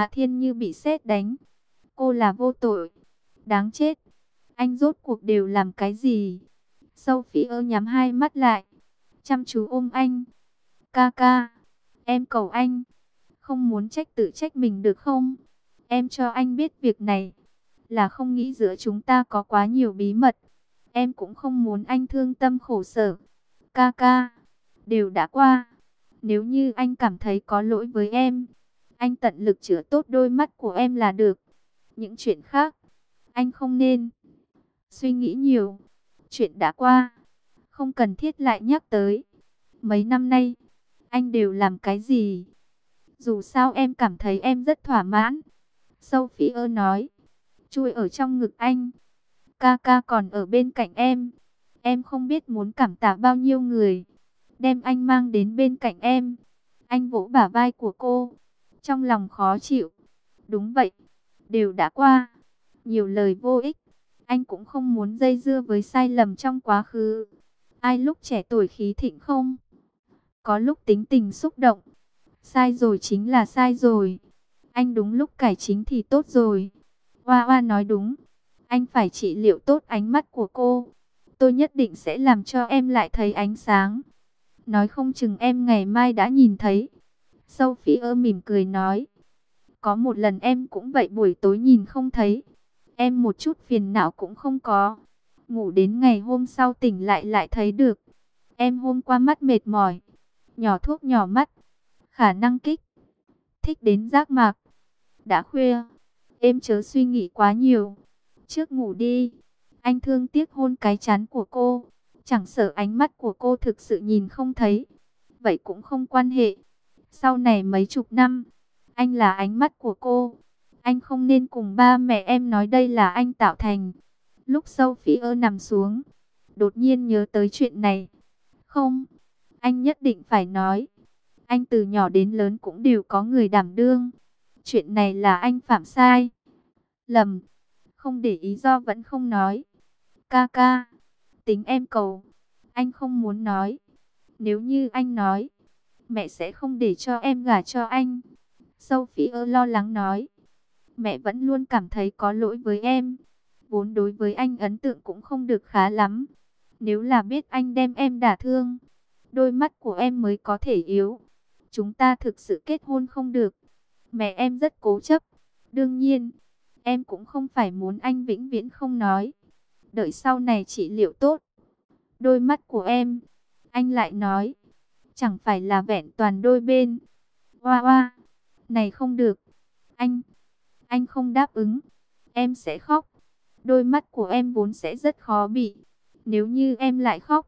Hạ Thiên như bị sét đánh. Cô là vô tội. Đáng chết. Anh rốt cuộc đều làm cái gì? Sophie nhắm hai mắt lại, chăm chú ôm anh. Ca ca, em cầu anh, không muốn trách tự trách mình được không? Em cho anh biết việc này, là không nghĩ giữa chúng ta có quá nhiều bí mật. Em cũng không muốn anh thương tâm khổ sở. Ca ca, đều đã qua. Nếu như anh cảm thấy có lỗi với em, anh tận lực chữa tốt đôi mắt của em là được. Những chuyện khác, anh không nên suy nghĩ nhiều. Chuyện đã qua, không cần thiết lại nhắc tới. Mấy năm nay, anh đều làm cái gì? Dù sao em cảm thấy em rất thỏa mãn. Sophie nói, chui ở trong ngực anh. Ca ca còn ở bên cạnh em. Em không biết muốn cảm tạ bao nhiêu người. Đem anh mang đến bên cạnh em. Anh vỗ bả vai của cô. Trong lòng khó chịu. Đúng vậy, đều đã qua. Nhiều lời vô ích. Anh cũng không muốn dây dưa với sai lầm trong quá khứ. Ai lúc trẻ tuổi khí thịnh không? Có lúc tính tình xúc động. Sai rồi chính là sai rồi. Anh đúng lúc cải chính thì tốt rồi. Hoa Hoa nói đúng. Anh phải trị liệu tốt ánh mắt của cô. Tôi nhất định sẽ làm cho em lại thấy ánh sáng. Nói không chừng em ngày mai đã nhìn thấy. Sophie mỉm cười nói. Có một lần em cũng vậy, buổi tối nhìn không thấy. Em một chút phiền não cũng không có. Ngủ đến ngày hôm sau tỉnh lại lại thấy được. Em hôm qua mắt mệt mỏi. Nhỏ thuốc nhỏ mắt. Khả năng kích thích đến giác mạc. Đã khuya. Em chớ suy nghĩ quá nhiều. Trước ngủ đi. Anh thương tiếc hôn cái trán của cô. Chẳng sợ ánh mắt của cô thực sự nhìn không thấy. Vậy cũng không quan hệ. Sau này mấy chục năm, anh là ánh mắt của cô. Anh không nên cùng ba mẹ em nói đây là anh tạo thành. Lúc Sophie nằm xuống, đột nhiên nhớ tới chuyện này. Không, anh nhất định phải nói. Anh từ nhỏ đến lớn cũng đều có người đảm đương. Chuyện này là anh phạm sai lầm, không để ý do vẫn không nói. Ca ca, tính em cầu, anh không muốn nói. Nếu như anh nói, mẹ sẽ không để cho em gả cho anh. Sophie lo lắng nói. Mẹ vẫn luôn cảm thấy có lỗi với em. Vốn đối với anh ấn tượng cũng không được khá lắm. Nếu là biết anh đem em đả thương, đôi mắt của em mới có thể yếu. Chúng ta thực sự kết hôn không được. Mẹ em rất cố chấp. Đương nhiên, em cũng không phải muốn anh vĩnh viễn không nói. Đợi sau này trị liệu tốt đôi mắt của em, anh lại nói. Chẳng phải là vẹn toàn đôi bên. Hoa hoa, này không được. Anh không đáp ứng. Em sẽ khóc. Đôi mắt của em vốn sẽ rất khó bị. Nếu như em lại khóc,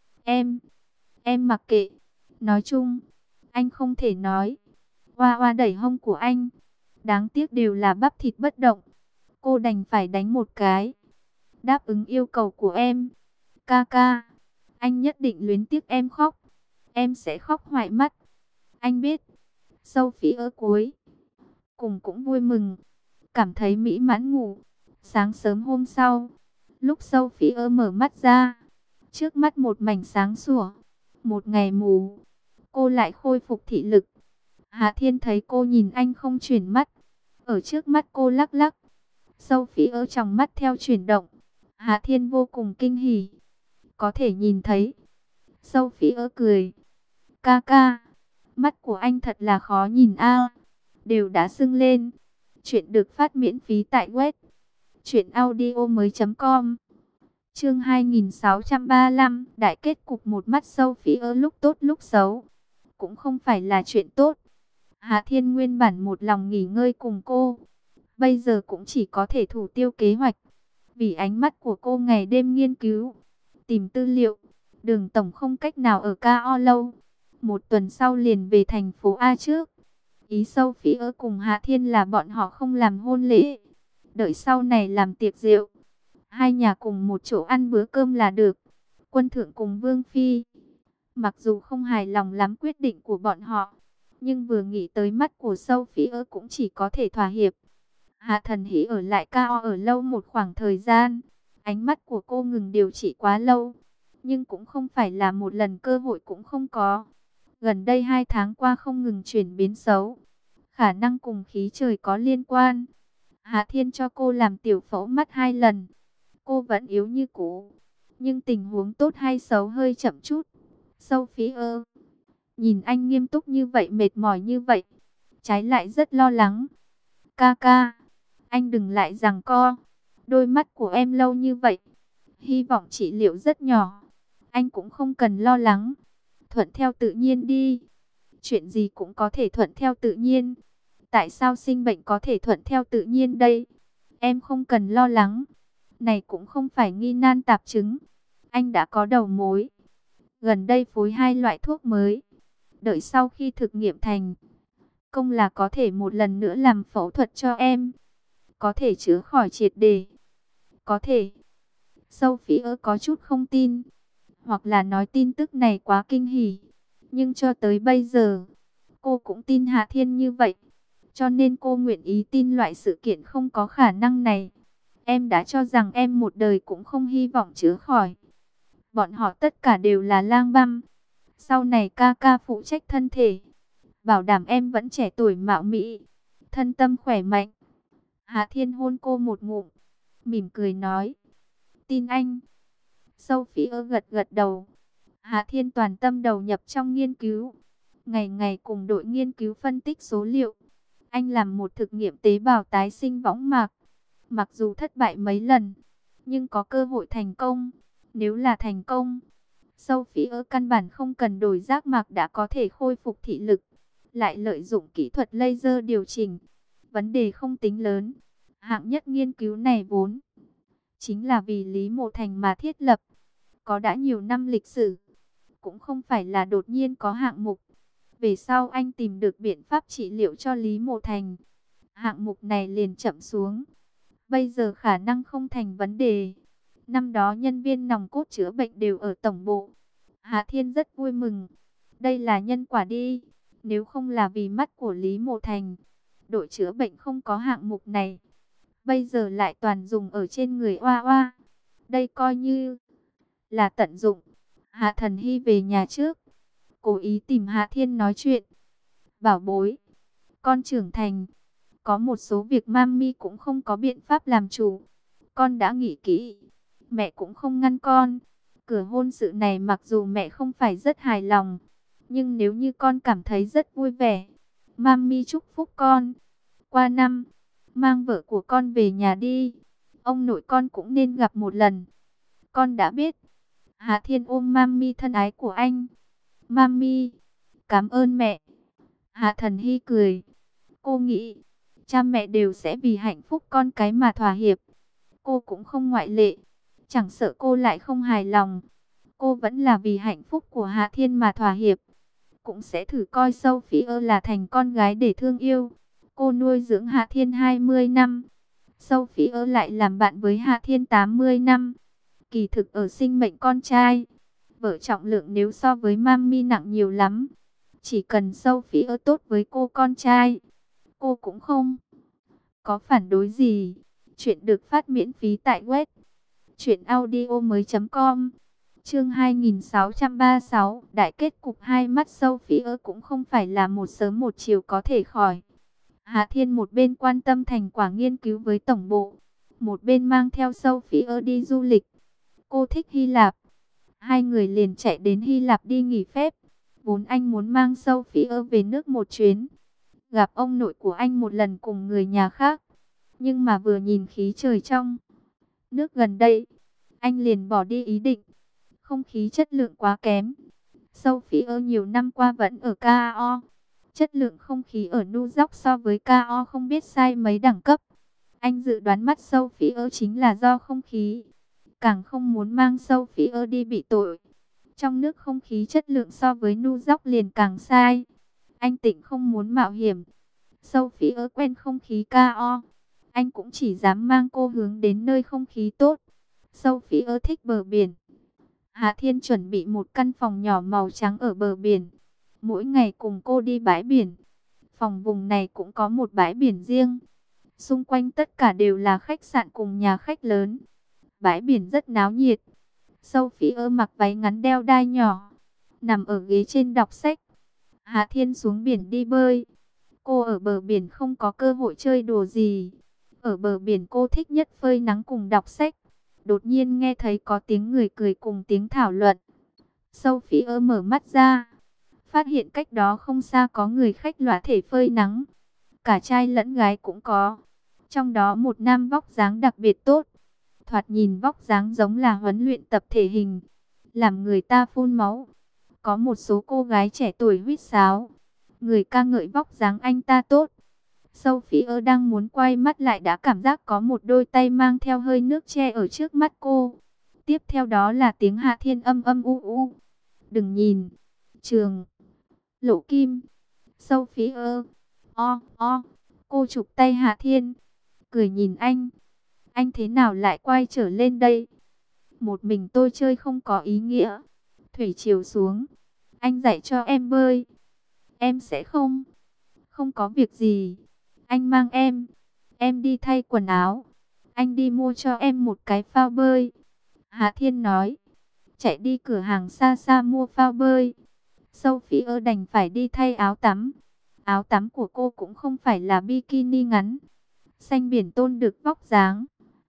em mặc kệ. Nói chung, anh không thể nói. Hoa hoa đẩy hông của anh. Đáng tiếc đều là bắp thịt bất động. Cô đành phải đánh một cái. Đáp ứng yêu cầu của em. Ca ca, anh nhất định luyến tiếc em khóc. Em sẽ khóc hoại mắt. Anh biết. Sophie cuối cùng cũng vui mừng, cảm thấy mỹ mãn ngủ. Sáng sớm hôm sau, lúc Sophie mở mắt ra, trước mắt một mảnh sáng sủa. Một ngày mù, cô lại khôi phục thị lực. Hạ Thiên thấy cô nhìn anh không chuyển mắt, ở trước mắt cô lắc lắc. Sophie trong mắt theo chuyển động. Hạ Thiên vô cùng kinh hỉ, có thể nhìn thấy. Sophie cười. Ca ca, mắt của anh thật là khó nhìn a. Đều đã sưng lên. Chuyện được phát miễn phí tại web truyệnaudiomoi.com. Chương 2635, đại kết cục một mắt Sophie lúc tốt lúc xấu, cũng không phải là chuyện tốt. Hạ Thiên nguyên bản một lòng nghỉ ngơi cùng cô, bây giờ cũng chỉ có thể thủ tiêu kế hoạch. Vì ánh mắt của cô ngày đêm nghiên cứu, tìm tư liệu, Đường tổng không cách nào ở KO lâu. Một tuần sau liền về thành phố A trước. Ý Sophie cùng Hạ Thiên là bọn họ không làm hôn lễ, đợi sau này làm tiệc rượu. Hai nhà cùng một chỗ ăn bữa cơm là được. Quân thượng cùng Vương Phi, mặc dù không hài lòng lắm quyết định của bọn họ, nhưng vừa nghĩ tới mắt của Sophie cũng chỉ có thể thỏa hiệp. Hạ Thần Hỷ ở lại KO ở lâu một khoảng thời gian. Ánh mắt của cô ngừng điều trị quá lâu, nhưng cũng không phải là một lần cơ hội cũng không có. Gần đây 2 tháng qua không ngừng chuyển biến xấu. khả năng cùng khí trời có liên quan. Hà Thiên cho cô làm tiểu phẫu mắt 2 lần. Cô vẫn yếu như cũ, nhưng tình huống tốt hay xấu hơi chậm chút. Sophie nhìn anh nghiêm túc như vậy, mệt mỏi như vậy, trái lại rất lo lắng. Ca ca, anh đừng lại giằng co. Đôi mắt của em lâu như vậy, hy vọng trị liệu rất nhỏ. Anh cũng không cần lo lắng. Thuận theo tự nhiên đi. Chuyện gì cũng có thể thuận theo tự nhiên. Tại sao sinh bệnh có thể thuận theo tự nhiên đây? Em không cần lo lắng. Này cũng không phải nghi nan tạp chứng. Anh đã có đầu mối. Gần đây phối 2 loại thuốc mới. Đợi sau khi thực nghiệm thành công là có thể một lần nữa làm phẫu thuật cho em. Có thể chữa khỏi triệt để. Có thể. Sophie có chút không tin. Hoặc là nói tin tức này quá kinh hỉ. Nhưng cho tới bây giờ, cô cũng tin Hạ Thiên như vậy. Cho nên cô nguyện ý tin loại sự kiện không có khả năng này. Em đã cho rằng em một đời cũng không hy vọng chữa khỏi. Bọn họ tất cả đều là lang băm. Sau này ca ca phụ trách thân thể. Bảo đảm em vẫn trẻ tuổi mạo mỹ. Thân tâm khỏe mạnh. Hạ Thiên hôn cô một ngụm. Mỉm cười nói. Tin anh. Sophie gật gật đầu. Hạ Thiên toàn tâm đầu nhập trong nghiên cứu. Ngày ngày cùng đội nghiên cứu phân tích số liệu. Anh làm một thực nghiệm tế bào tái sinh võng mạc. Mặc dù thất bại mấy lần, nhưng có cơ hội thành công. Nếu là thành công, Sophie căn bản không cần đổi giác mạc đã có thể khôi phục thị lực. Lại lợi dụng kỹ thuật laser điều chỉnh. Vấn đề không tính lớn. Hạng nhất nghiên cứu này vốn chính là vì Lý Mộ Thành mà thiết lập. Có đã nhiều năm lịch sử. Cũng không phải là đột nhiên có hạng mục. Về sau anh tìm được biện pháp trị liệu cho Lý Mộ Thành. Hạng mục này liền chậm xuống. Bây giờ khả năng không thành vấn đề. Năm đó nhân viên nòng cốt chữa bệnh đều ở tổng bộ. Hạ Thiên rất vui mừng. Đây là nhân quả đi. Nếu không là vì mắt của Lý Mộ Thành, đội chữa bệnh không có hạng mục này. Bây giờ lại toàn dùng ở trên người Oa Oa. Đây coi như là tận dụng. Hạ Thần Hy về nhà trước, cố ý tìm Hạ Thiên nói chuyện. Bảo bối, con trưởng thành. Có một số việc mami cũng không có biện pháp làm chủ. Con đã nghĩ kỹ. Mẹ cũng không ngăn con. Cửa hôn sự này mặc dù mẹ không phải rất hài lòng. Nhưng nếu như con cảm thấy rất vui vẻ, mami chúc phúc con. Qua năm, mang vợ của con về nhà đi. Ông nội con cũng nên gặp một lần. Con đã biết. Hạ Thiên ôm mami thân ái của anh. Mami, cảm ơn mẹ. Hạ Thần Hy cười. Cô nghĩ, cha mẹ đều sẽ vì hạnh phúc con cái mà thỏa hiệp. Cô cũng không ngoại lệ. Chẳng sợ cô lại không hài lòng. Cô vẫn là vì hạnh phúc của Hạ Thiên mà thỏa hiệp. Cũng sẽ thử coi Sophie là thành con gái để thương yêu. Cô nuôi dưỡng Hạ Thiên 20 năm. Sophie lại làm bạn với Hạ Thiên 80 năm. Kỳ thực ở sinh mệnh con trai, vợ trọng lượng nếu so với mami nặng nhiều lắm. Chỉ cần Sophie tốt với cô con trai, cô cũng không có phản đối gì. Chuyện được phát miễn phí tại web truyệnaudiomoi.com. Chương 2636, đại kết cục hai mắt Sophie cũng không phải là một sớm một chiều có thể khỏi. Hạ Thiên một bên quan tâm thành quả nghiên cứu với tổng bộ, một bên mang theo Sophie đi du lịch. Cô thích Hy Lạp. Hai người liền chạy đến Hy Lạp đi nghỉ phép. Vốn anh muốn mang Sophie về nước một chuyến, gặp ông nội của anh một lần cùng người nhà khác. Nhưng mà vừa nhìn khí trời trong nước gần đây, anh liền bỏ đi ý định. Không khí chất lượng quá kém. Sophie nhiều năm qua vẫn ở KO. Chất lượng không khí ở New York so với KO không biết sai mấy đẳng cấp. Anh dự đoán mắt Sophie chính là do không khí. Càng không muốn mang Sophie đi bị tội. Trong nước không khí chất lượng so với New York liền càng sai. Anh Tịnh không muốn mạo hiểm. Sophie quen không khí KO. Anh cũng chỉ dám mang cô hướng đến nơi không khí tốt. Sophie thích bờ biển. Hạ Thiên chuẩn bị một căn phòng nhỏ màu trắng ở bờ biển. Mỗi ngày cùng cô đi bãi biển. Phòng vùng này cũng có một bãi biển riêng. Xung quanh tất cả đều là khách sạn cùng nhà khách lớn. Bãi biển rất náo nhiệt. Sophie mặc váy ngắn đeo đai nhỏ, nằm ở ghế trên đọc sách. Hạ Thiên xuống biển đi bơi. Cô ở bờ biển không có cơ hội chơi đùa gì. Ở bờ biển cô thích nhất phơi nắng cùng đọc sách. Đột nhiên nghe thấy có tiếng người cười cùng tiếng thảo luận. Sophie mở mắt ra, phát hiện cách đó không xa có người khách lóa thể phơi nắng. Cả trai lẫn gái cũng có. Trong đó một nam vóc dáng đặc biệt tốt. Thoạt nhìn vóc dáng giống là huấn luyện tập thể hình, làm người ta phun máu. Có một số cô gái trẻ tuổi huýt sáo. Người ca ngợi vóc dáng anh ta tốt. Sophie đang muốn quay mắt lại đã cảm giác có một đôi tay mang theo hơi nước che ở trước mắt cô. Tiếp theo đó là tiếng Hạ Thiên âm âm u u. Đừng nhìn. Trường. Lộ Kim. Sophie. Cô chụp tay Hạ Thiên. Cười nhìn anh. Anh thế nào lại quay trở lên đây? Một mình tôi chơi không có ý nghĩa. Thủy chiều xuống. Anh dạy cho em bơi. Em sẽ không. Không có việc gì. Anh mang em. Em đi thay quần áo. Anh đi mua cho em một cái phao bơi. Hạ Thiên nói. Chạy đi cửa hàng xa xa mua phao bơi. Sophie đành phải đi thay áo tắm. Áo tắm của cô cũng không phải là bikini ngắn. Xanh biển tôn được vóc dáng.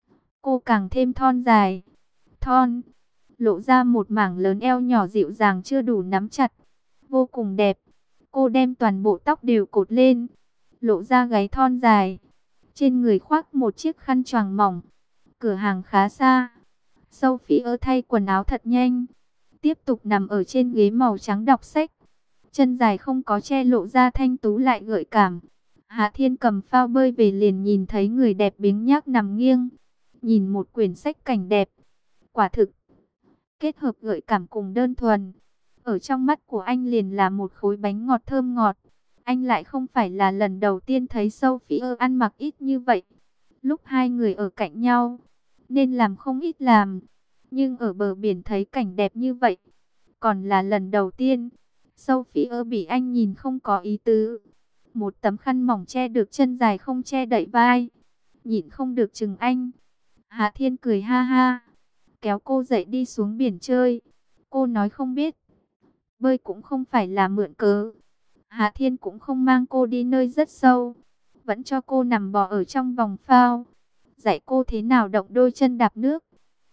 Cô càng thêm thon dài. Thon. Lộ ra một mảng lớn eo nhỏ dịu dàng chưa đủ nắm chặt. Vô cùng đẹp. Cô đem toàn bộ tóc đều cột lên. Lộ ra gáy thon dài. Trên người khoác một chiếc khăn choàng mỏng. Cửa hàng khá xa. Sophie thay quần áo thật nhanh. Tiếp tục nằm ở trên ghế màu trắng đọc sách. Chân dài không có che lộ ra thanh tú lại gợi cảm. Hạ Thiên cầm phao bơi về liền nhìn thấy người đẹp biếng nhác nằm nghiêng. Nhìn một quyển sách cảnh đẹp. Quả thực. Kết hợp gợi cảm cùng đơn thuần. Ở trong mắt của anh liền là một khối bánh ngọt thơm ngọt. Anh lại không phải là lần đầu tiên thấy Sophie ăn mặc ít như vậy. Lúc hai người ở cạnh nhau, nên làm không ít làm. Nhưng ở bờ biển thấy cảnh đẹp như vậy, còn là lần đầu tiên. Sophie bị anh nhìn không có ý tứ. Một tấm khăn mỏng che được chân dài không che đậy vai. Nhịn không được chừng anh. Hạ Thiên cười ha ha. Kéo cô dậy đi xuống biển chơi. Cô nói không biết. Bơi cũng không phải là mượn cớ. Hạ Thiên cũng không mang cô đi nơi rất sâu. Vẫn cho cô nằm bò ở trong vòng phao. Dạy cô thế nào động đôi chân đạp nước.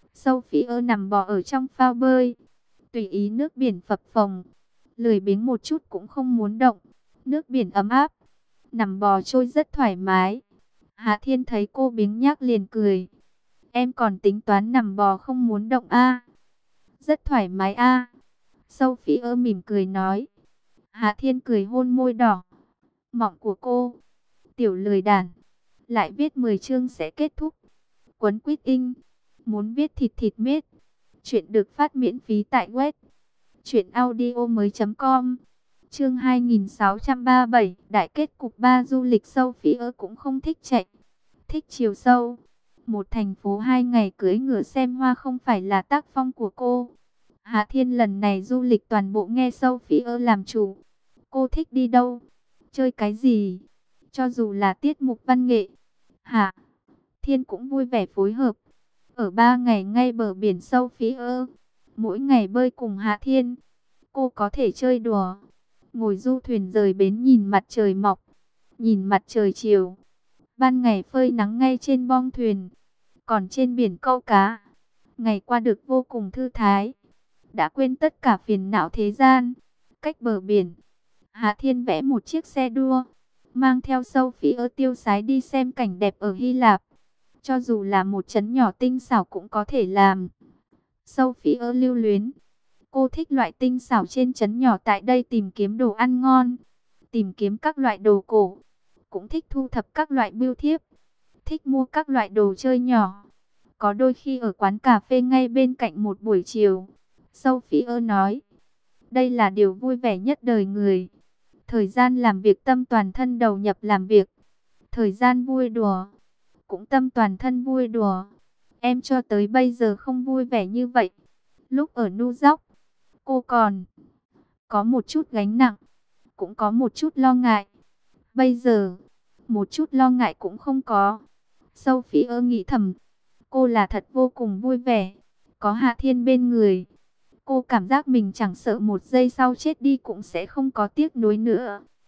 Sophie nằm bò ở trong phao bơi. Tùy ý nước biển phập phồng. Lười biếng một chút cũng không muốn động. Nước biển ấm áp. Nằm bò trôi rất thoải mái. Hạ Thiên thấy cô biếng nhác liền cười. Em còn tính toán nằm bò không muốn động a? Rất thoải mái a. Sophie mỉm cười nói. Hạ Thiên cười hôn môi đỏ mọng của cô. Tiểu lười đàn. Lại viết 10 chương sẽ kết thúc. Quấn quýt in. Muốn viết thịt thịt miết. Chuyện được phát miễn phí tại web truyệnaudiomoi.com. Chương 2637, đại kết cục 3 du lịch. Sophie cũng không thích chạy, thích chiều sâu. Một thành phố 2 ngày cưỡi ngựa xem hoa không phải là tác phong của cô. Hạ Thiên lần này du lịch toàn bộ nghe Sophie làm chủ. Cô thích đi đâu, chơi cái gì, cho dù là tiết mục văn nghệ. Hạ Thiên cũng vui vẻ phối hợp. Ở 3 ngày ngay bờ biển Sophie, mỗi ngày bơi cùng Hạ Thiên. Cô có thể chơi đùa, ngồi du thuyền rời bến nhìn mặt trời mọc, nhìn mặt trời chiều. Ban ngày phơi nắng ngay trên bong thuyền, còn trên biển câu cá. Ngày qua được vô cùng thư thái, đã quên tất cả phiền não thế gian. Cách bờ biển, Hạ Thiên vẽ một chiếc xe đua, mang theo Sophie tiêu sái đi xem cảnh đẹp ở Hy Lạp. Cho dù là một trấn nhỏ tinh xảo cũng có thể làm. Sophie lưu luyến. Cô thích loại tinh xảo trên trấn nhỏ tại đây, tìm kiếm đồ ăn ngon, tìm kiếm các loại đồ cổ. Cũng thích thu thập các loại bưu thiếp, thích mua các loại đồ chơi nhỏ. Có đôi khi ở quán cà phê ngay bên cạnh một buổi chiều, Sophie nói, đây là điều vui vẻ nhất đời người. Thời gian làm việc tâm toàn thân đầu nhập làm việc. Thời gian vui đùa, cũng tâm toàn thân vui đùa. Em cho tới bây giờ không vui vẻ như vậy. Lúc ở New York, cô còn có một chút gánh nặng, cũng có một chút lo ngại. Bây giờ, một chút lo ngại cũng không có. Sophie nghĩ thầm, cô là thật vô cùng vui vẻ. Có Hạ Thiên bên người, cô cảm giác mình chẳng sợ một giây sau chết đi cũng sẽ không có tiếc nuối nữa.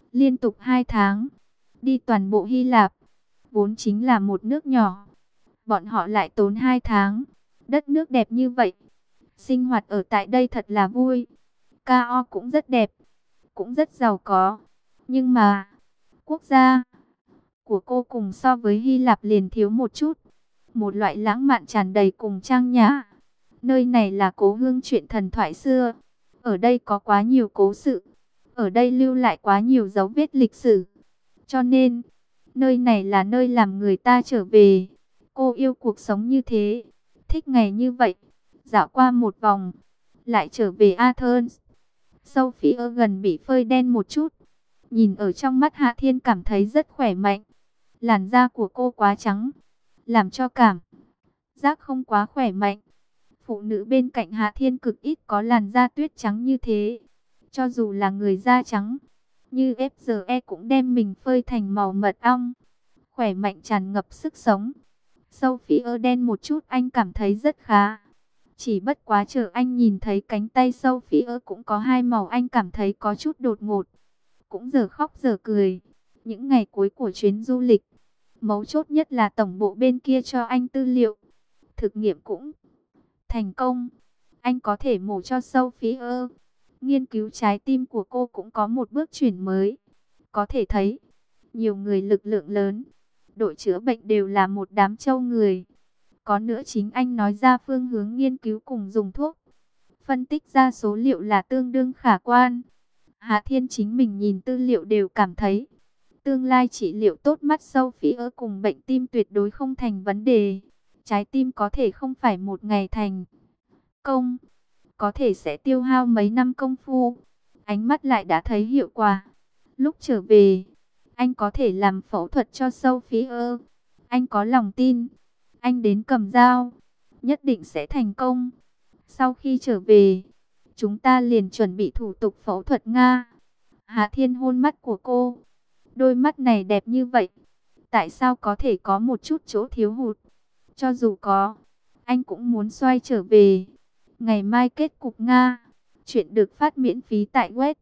Liên tục 2 tháng, đi toàn bộ Hy Lạp, vốn chính là một nước nhỏ. Bọn họ lại tốn 2 tháng, đất nước đẹp như vậy. Sinh hoạt ở tại đây thật là vui. Cao cũng rất đẹp, cũng rất giàu có. Nhưng mà, quốc gia của cô cùng so với Hy Lạp liền thiếu một chút. Một loại lãng mạn tràn đầy cùng trang nhã. Nơi này là cố hương chuyện thần thoại xưa. Ở đây có quá nhiều cố sự. Ở đây lưu lại quá nhiều dấu vết lịch sử. Cho nên, nơi này là nơi làm người ta trở về. Cô yêu cuộc sống như thế. Thích ngày như vậy. Dạo qua một vòng. Lại trở về Athens. Sophie gần bị phơi đen một chút. Nhìn ở trong mắt Hạ Thiên cảm thấy rất khỏe mạnh. Làn da của cô quá trắng. Làm cho cảm giác không quá khỏe mạnh. Phụ nữ bên cạnh Hạ Thiên cực ít có làn da tuyết trắng như thế. Cho dù là người da trắng, như FGE cũng đem mình phơi thành màu mật ong. Khỏe mạnh tràn ngập sức sống. Sophie đen một chút anh cảm thấy rất khá. Chỉ bất quá chờ anh nhìn thấy cánh tay Sophie cũng có hai màu anh cảm thấy có chút đột ngột. Cũng giờ khóc giờ cười. Những ngày cuối của chuyến du lịch, mấu chốt nhất là tổng bộ bên kia cho anh tư liệu. Thực nghiệm cũng thành công. Anh có thể mổ cho Sophie. Nghiên cứu trái tim của cô cũng có một bước chuyển mới. Có thể thấy, nhiều người lực lượng lớn, đội chữa bệnh đều là một đám trâu người. Có nữa chính anh nói ra phương hướng nghiên cứu cùng dùng thuốc. Phân tích ra số liệu là tương đương khả quan. Hạ Thiên chính mình nhìn tư liệu đều cảm thấy tương lai trị liệu tốt mắt Sophie cùng bệnh tim tuyệt đối không thành vấn đề. Trái tim có thể không phải một ngày thành công, có thể sẽ tiêu hao mấy năm công phu. Ánh mắt lại đã thấy hiệu quả. Lúc trở về, anh có thể làm phẫu thuật cho Sophie. Anh có lòng tin. Anh đến cầm dao, nhất định sẽ thành công. Sau khi trở về, chúng ta liền chuẩn bị thủ tục phẫu thuật Nga. Hạ Thiên hôn mắt của cô. Đôi mắt này đẹp như vậy, tại sao có thể có một chút chỗ thiếu hụt? Cho dù có, anh cũng muốn xoay trở về. Ngày mai kết cục Nga. Chuyện được phát miễn phí tại web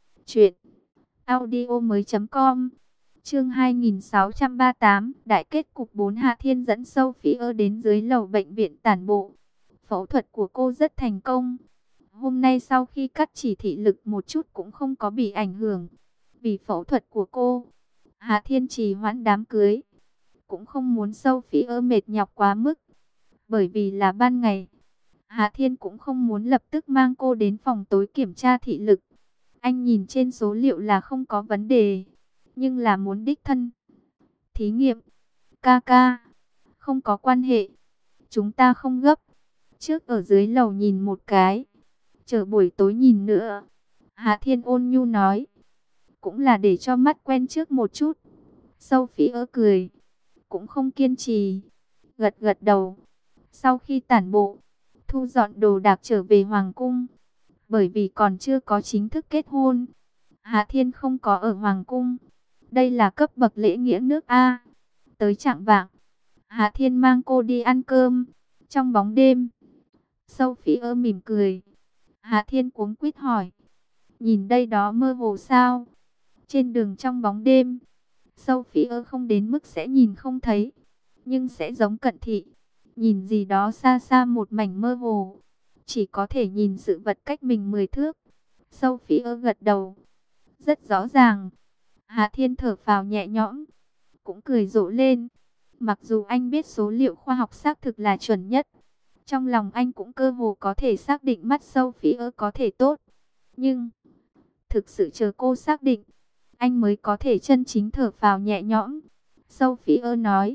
truyệnaudiomoi.com. Chương 2638, đại kết cục 4. Hạ Thiên dẫn Sophie đến dưới lầu bệnh viện tản bộ. Phẫu thuật của cô rất thành công. Hôm nay sau khi cắt chỉ thị lực một chút cũng không có bị ảnh hưởng. Vì phẫu thuật của cô, Hạ Thiên trì hoãn đám cưới. Cũng không muốn Sophie mệt nhọc quá mức. Bởi vì là ban ngày, Hạ Thiên cũng không muốn lập tức mang cô đến phòng tối kiểm tra thị lực. Anh nhìn trên số liệu là không có vấn đề, nhưng là muốn đích thân thí nghiệm. Ca, không có quan hệ. Chúng ta không gấp. Trước ở dưới lầu nhìn một cái, chờ buổi tối nhìn nữa. Hạ Thiên ôn nhu nói. Cũng là để cho mắt quen trước một chút. Sophie cười, cũng không kiên trì, gật gật đầu. Sau khi tản bộ, thu dọn đồ đạc trở về Hoàng cung. Bởi vì còn chưa có chính thức kết hôn, Hạ Thiên không có ở Hoàng cung. Đây là cấp bậc lễ nghĩa nước A. Tới chạng vạng, Hạ Thiên mang cô đi ăn cơm. Trong bóng đêm, Sophie mỉm cười. Hạ Thiên cuống quýt hỏi, nhìn đây đó mơ hồ sao? Trên đường trong bóng đêm, Sophie không đến mức sẽ nhìn không thấy, nhưng sẽ giống cận thị. Nhìn gì đó xa xa một mảnh mơ hồ, chỉ có thể nhìn sự vật cách mình 10 thước. Sophie gật đầu, rất rõ ràng. Hạ Thiên thở phào nhẹ nhõm, cũng cười rộ lên. Mặc dù anh biết số liệu khoa học xác thực là chuẩn nhất, trong lòng anh cũng cơ hồ có thể xác định mắt Sophie có thể tốt. Nhưng thực sự chờ cô xác định, anh mới có thể chân chính thở phào nhẹ nhõm. Sophie nói,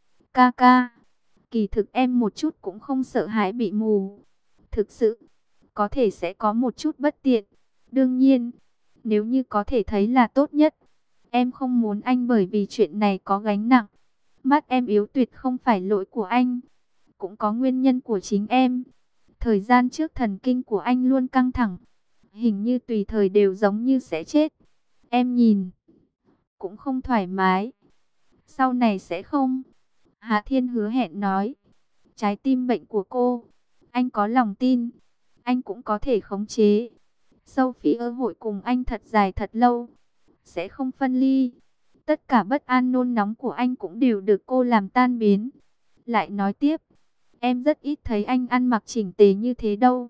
ca, kỳ thực em một chút cũng không sợ hãi bị mù. Thực sự, có thể sẽ có một chút bất tiện. Đương nhiên, nếu như có thể thấy là tốt nhất. Em không muốn anh bởi vì chuyện này có gánh nặng. Mắt em yếu tuyệt không phải lỗi của anh, cũng có nguyên nhân của chính em. Thời gian trước thần kinh của anh luôn căng thẳng, hình như tùy thời đều giống như sẽ chết. Em nhìn cũng không thoải mái. Sau này sẽ không. Hạ Thiên hứa hẹn nói. Trái tim bệnh của cô, anh có lòng tin, anh cũng có thể khống chế. Sophie hội cùng anh thật dài thật lâu. sẽ không phân ly. Tất cả bất an nôn nóng của anh cũng đều được cô làm tan biến. Lại nói tiếp, em rất ít thấy anh ăn mặc chỉnh tề như thế đâu.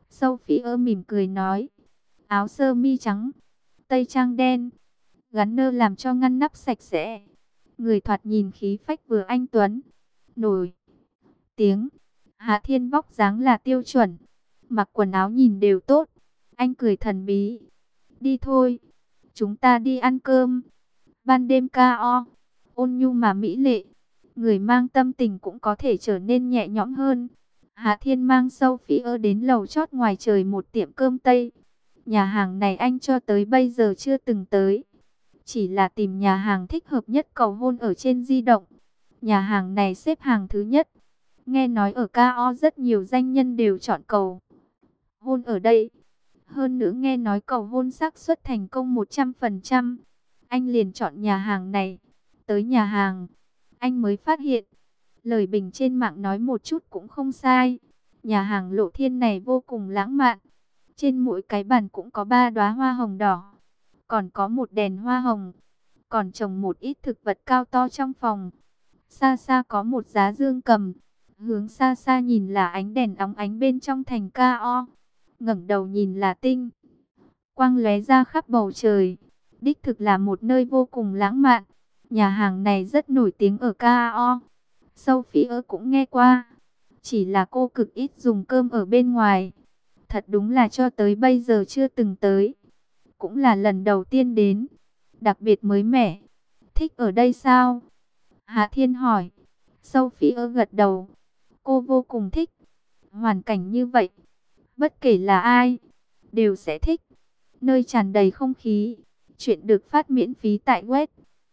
Sophie mỉm cười nói, áo sơ mi trắng, tây trang đen, gắn nơ làm cho ngăn nắp sạch sẽ. Người thoạt nhìn khí phách vừa anh tuấn, nổi tiếng. Hạ Thiên vóc dáng là tiêu chuẩn, mặc quần áo nhìn đều tốt. Anh cười thần bí, đi thôi, chúng ta đi ăn cơm. Ban đêm cao, ôn nhu mà mỹ lệ, người mang tâm tình cũng có thể trở nên nhẹ nhõm hơn. Hạ Thiên mang Sophie đến lầu chót ngoài trời một tiệm cơm Tây. Nhà hàng này anh cho tới bây giờ chưa từng tới. Chỉ là tìm nhà hàng thích hợp nhất cầu hôn ở trên di động. Nhà hàng này xếp hàng thứ nhất. Nghe nói ở KO rất nhiều danh nhân đều chọn cầu hôn ở đây. Hơn nữa nghe nói cầu hôn xác suất thành công 100%. Anh liền chọn nhà hàng này. Tới nhà hàng, anh mới phát hiện, lời bình trên mạng nói một chút cũng không sai. Nhà hàng Lộ Thiên này vô cùng lãng mạn. Trên mỗi cái bàn cũng có 3 đóa hoa hồng đỏ. Còn có một đèn hoa hồng. Còn trồng một ít thực vật cao to trong phòng. Xa xa có một giá dương cầm. Hướng xa xa nhìn là ánh đèn óng ánh bên trong thành KO. Ngẩng đầu nhìn là tinh quang lóe ra khắp bầu trời. Đích thực là một nơi vô cùng lãng mạn. Nhà hàng này rất nổi tiếng ở KO. Sophie cũng nghe qua. Chỉ là cô cực ít dùng cơm ở bên ngoài. Thật đúng là cho tới bây giờ chưa từng tới. Cũng là lần đầu tiên đến. Đặc biệt mới mẻ. Thích ở đây sao? Hạ Thiên hỏi. Sophie gật đầu. Cô vô cùng thích. Hoàn cảnh như vậy, bất kể là ai, đều sẽ thích. Nơi tràn đầy không khí. Chuyện được phát miễn phí tại web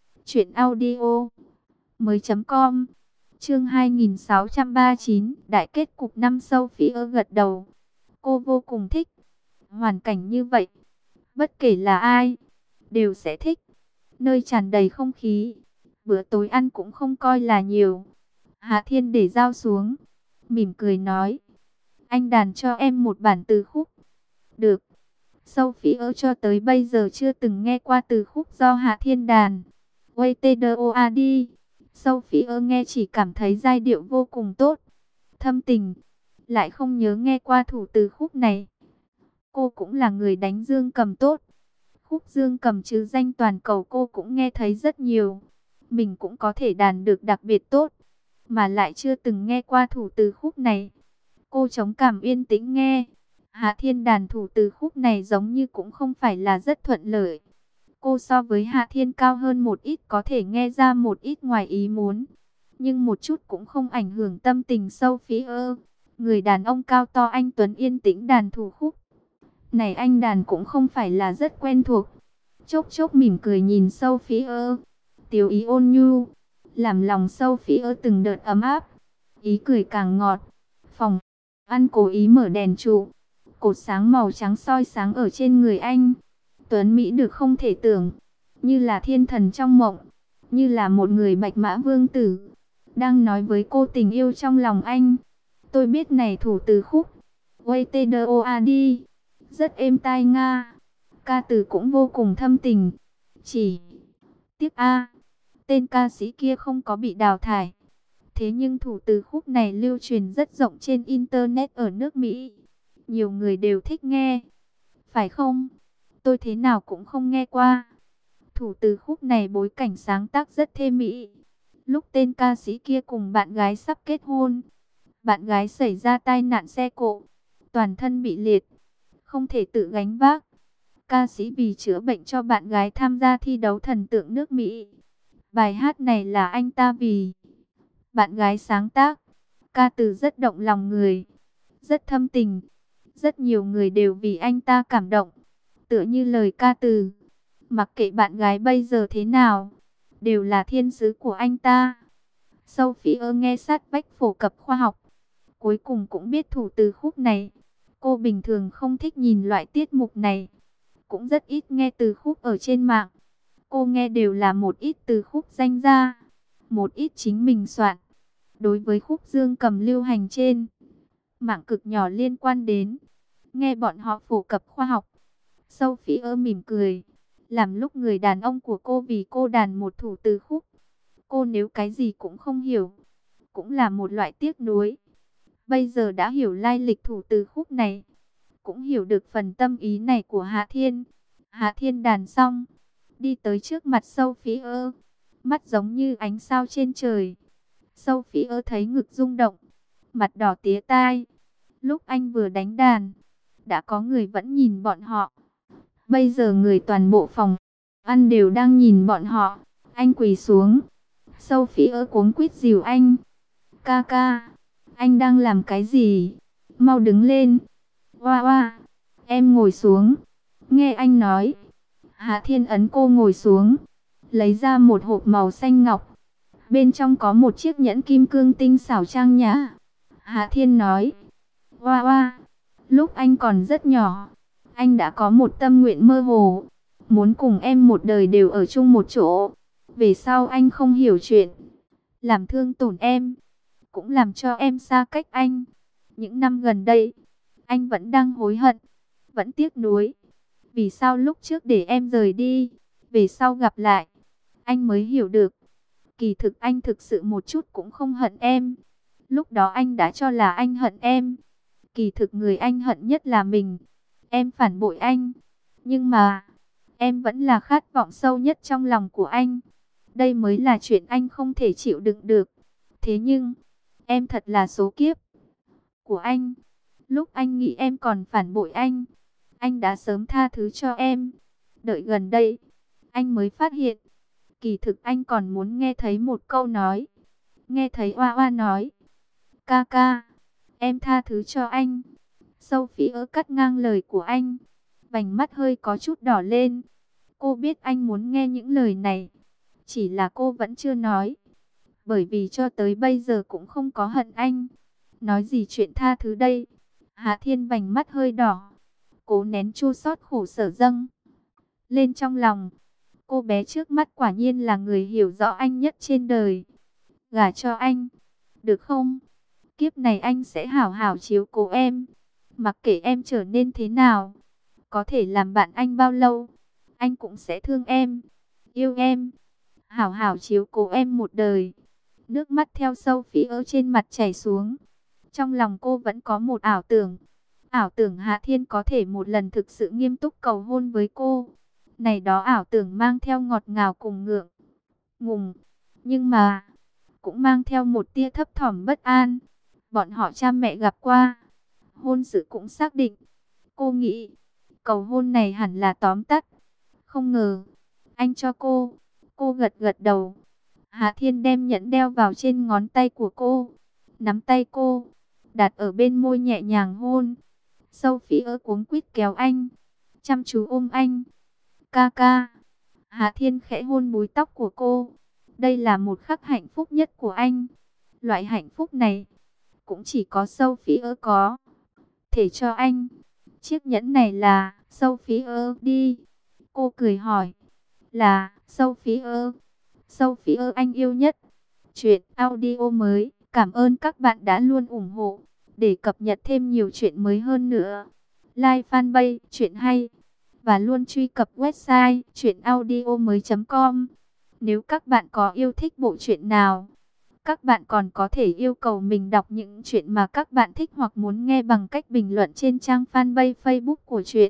truyệnaudiomoi.com. Chương 2639, đại kết cục năm. Sophie gật đầu. Cô vô cùng thích. Hoàn cảnh như vậy, bất kể là ai, đều sẽ thích. Nơi tràn đầy không khí. Bữa tối ăn cũng không coi là nhiều. Hạ Thiên để dao xuống, mỉm cười nói, anh đàn cho em một bản từ khúc. Được. Sophie cho tới bây giờ chưa từng nghe qua từ khúc do Hạ Thiên đàn. Waytdoad. Sophie nghe chỉ cảm thấy giai điệu vô cùng tốt, thâm tình, lại không nhớ nghe qua thủ từ khúc này. Cô cũng là người đánh dương cầm tốt. Khúc dương cầm chứ danh toàn cầu cô cũng nghe thấy rất nhiều. Mình cũng có thể đàn được đặc biệt tốt, mà lại chưa từng nghe qua thủ từ khúc này. Cô chống cảm yên tĩnh nghe. Hạ Thiên đàn thủ từ khúc này giống như cũng không phải là rất thuận lợi. Cô so với Hạ Thiên cao hơn một ít, có thể nghe ra một ít ngoài ý muốn. Nhưng một chút cũng không ảnh hưởng tâm tình Sophie. Người đàn ông cao to anh tuấn yên tĩnh đàn thủ khúc này anh đàn cũng không phải là rất quen thuộc. Chốc chốc mỉm cười nhìn Sophie. Tiểu ý ôn nhu, làm lòng Sophie từng đợt ấm áp. Ý cười càng ngọt. Phòng ăn cố ý mở đèn trụ. Cột sáng màu trắng soi sáng ở trên người anh. Tuấn Mỹ được không thể tưởng. Như là thiên thần trong mộng. Như là một người bạch mã vương tử. Đang nói với cô tình yêu trong lòng anh. Tôi biết này thủ từ khúc Waytdoad rất êm tai Nga. Ca từ cũng vô cùng thâm tình. Chỉ tiếc tên ca sĩ kia không có bị đào thải. Thế nhưng thủ từ khúc này lưu truyền rất rộng trên Internet ở nước Mỹ. Nhiều người đều thích nghe. Phải không? Tôi thế nào cũng không nghe qua. Thủ từ khúc này bối cảnh sáng tác rất thê mỹ. Lúc tên ca sĩ kia cùng bạn gái sắp kết hôn, bạn gái xảy ra tai nạn xe cộ, toàn thân bị liệt, không thể tự gánh vác. Ca sĩ vì chữa bệnh cho bạn gái tham gia thi đấu thần tượng nước Mỹ. Bài hát này là anh ta vì bạn gái sáng tác. Ca từ rất động lòng người, rất thâm tình. Rất nhiều người đều vì anh ta cảm động. Tựa như lời ca từ, mặc kệ bạn gái bây giờ thế nào, đều là thiên sứ của anh ta. Sophie nghe sát vách phổ cập khoa học, cuối cùng cũng biết thủ từ khúc này. Cô bình thường không thích nhìn loại tiết mục này, cũng rất ít nghe từ khúc ở trên mạng. Cô nghe đều là một ít từ khúc danh ra, một ít chính mình soạn. Đối với khúc dương cầm lưu hành trên mạng cực nhỏ liên quan đến, nghe bọn họ phổ cập khoa học. Sophie mỉm cười, Làm lúc người đàn ông của cô vì cô đàn một thủ từ khúc. Cô nếu cái gì cũng không hiểu, cũng là một loại tiếc nuối. Bây giờ đã hiểu lai lịch thủ từ khúc này, cũng hiểu được phần tâm ý này của Hạ Thiên. Hạ Thiên đàn xong, đi tới trước mặt Sophie, mắt giống như ánh sao trên trời. Sophie thấy ngực rung động, mặt đỏ tía tai. Lúc anh vừa đánh đàn, đã có người vẫn nhìn bọn họ. Bây giờ người toàn bộ phòng ăn đều đang nhìn bọn họ. Anh quỳ xuống. Sophie cuống quýt dìu anh. Ca ca, anh đang làm cái gì? Mau đứng lên. Oa oa, em ngồi xuống. Nghe anh nói. Hạ Thiên ấn cô ngồi xuống, lấy ra một hộp màu xanh ngọc. Bên trong có một chiếc nhẫn kim cương tinh xảo trang nhã. Hạ Thiên nói, oa oa, lúc anh còn rất nhỏ, anh đã có một tâm nguyện mơ hồ, muốn cùng em một đời đều ở chung một chỗ. Về sau anh không hiểu chuyện, làm thương tổn em, cũng làm cho em xa cách anh. Những năm gần đây, anh vẫn đang hối hận, vẫn tiếc nuối. Vì sao lúc trước để em rời đi, về sau gặp lại, anh mới hiểu được. Kỳ thực anh thực sự một chút cũng không hận em. Lúc đó anh đã cho là anh hận em. Kỳ thực người anh hận nhất là mình. Em phản bội anh. Nhưng mà, em vẫn là khát vọng sâu nhất trong lòng của anh. Đây mới là chuyện anh không thể chịu đựng được. Thế nhưng, em thật là số kiếp của anh. Lúc anh nghĩ em còn phản bội anh đã sớm tha thứ cho em. Đợi gần đây, anh mới phát hiện, kỳ thực anh còn muốn nghe thấy một câu nói. Nghe thấy Oa Oa nói, ca ca, em tha thứ cho anh. Sophie cắt ngang lời của anh, vành mắt hơi có chút đỏ lên. Cô biết anh muốn nghe những lời này, chỉ là cô vẫn chưa nói. Bởi vì cho tới bây giờ cũng không có hận anh. Nói gì chuyện tha thứ đây? Hạ Thiên vành mắt hơi đỏ, cố nén chua xót khổ sở dâng lên trong lòng. Cô bé trước mắt quả nhiên là người hiểu rõ anh nhất trên đời. Gả cho anh, được không? Kiếp này anh sẽ hảo hảo chiếu cố em. Mặc kệ em trở nên thế nào, có thể làm bạn anh bao lâu, anh cũng sẽ thương em, yêu em, hảo hảo chiếu cố em một đời. Nước mắt theo Sophie ở trên mặt chảy xuống. Trong lòng cô vẫn có một ảo tưởng. Ảo tưởng Hạ Thiên có thể một lần thực sự nghiêm túc cầu hôn với cô. Này đó ảo tưởng mang theo ngọt ngào cùng ngượng ngùng, nhưng mà cũng mang theo một tia thấp thỏm bất an. Bọn họ cha mẹ gặp qua, hôn sự cũng xác định. Cô nghĩ cầu hôn này hẳn là tóm tắt. Không ngờ anh cho cô. Cô gật gật đầu. Hạ Thiên đem nhẫn đeo vào trên ngón tay của cô, nắm tay cô, đặt ở bên môi nhẹ nhàng hôn. Sophie cuống quýt kéo anh, chăm chú ôm anh. Ca ca. Hạ Thiên khẽ hôn búi tóc của cô. Đây là một khắc hạnh phúc nhất của anh. Loại hạnh phúc này cũng chỉ có Sophie có thể cho anh. Chiếc nhẫn này là Sophie đi. Cô cười hỏi. Là Sophie. Sophie anh yêu nhất. Chuyện audio mới. Cảm ơn các bạn đã luôn ủng hộ. Để cập nhật thêm nhiều chuyện mới hơn nữa, like fanpage Chuyện Hay và luôn truy cập website chuyenaudio.com. Nếu các bạn có yêu thích bộ truyện nào, các bạn còn có thể yêu cầu mình đọc những chuyện mà các bạn thích hoặc muốn nghe bằng cách bình luận trên trang fanpage Facebook của Chuyện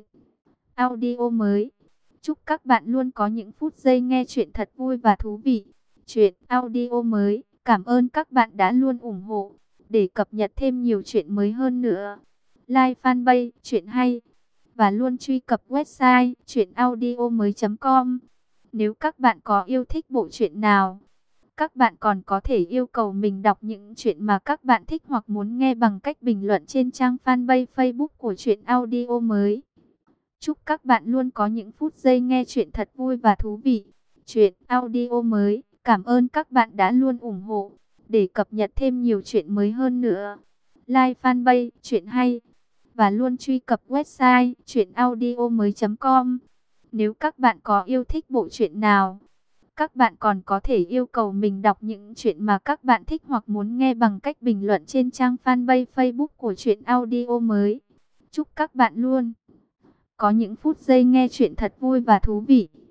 Audio mới. Chúc các bạn luôn có những phút giây nghe chuyện thật vui và thú vị. Chuyện Audio mới. Cảm ơn các bạn đã luôn ủng hộ. Để cập nhật thêm nhiều chuyện mới hơn nữa, like fanpage Chuyện Hay và luôn truy cập website chuyenaudio.com. Nếu các bạn có yêu thích bộ truyện nào, các bạn còn có thể yêu cầu mình đọc những chuyện mà các bạn thích hoặc muốn nghe bằng cách bình luận trên trang fanpage Facebook của Chuyện Audio mới. Chúc các bạn luôn có những phút giây nghe chuyện thật vui và thú vị. Chuyện Audio mới. Cảm ơn các bạn đã luôn ủng hộ. Để cập nhật thêm nhiều chuyện mới hơn nữa, like fanpage Chuyện Hay và luôn truy cập website chuyenaudio.com. Nếu các bạn có yêu thích bộ truyện nào, các bạn còn có thể yêu cầu mình đọc những chuyện mà các bạn thích hoặc muốn nghe bằng cách bình luận trên trang fanpage Facebook của Chuyện Audio mới. Chúc các bạn luôn có những phút giây nghe chuyện thật vui và thú vị.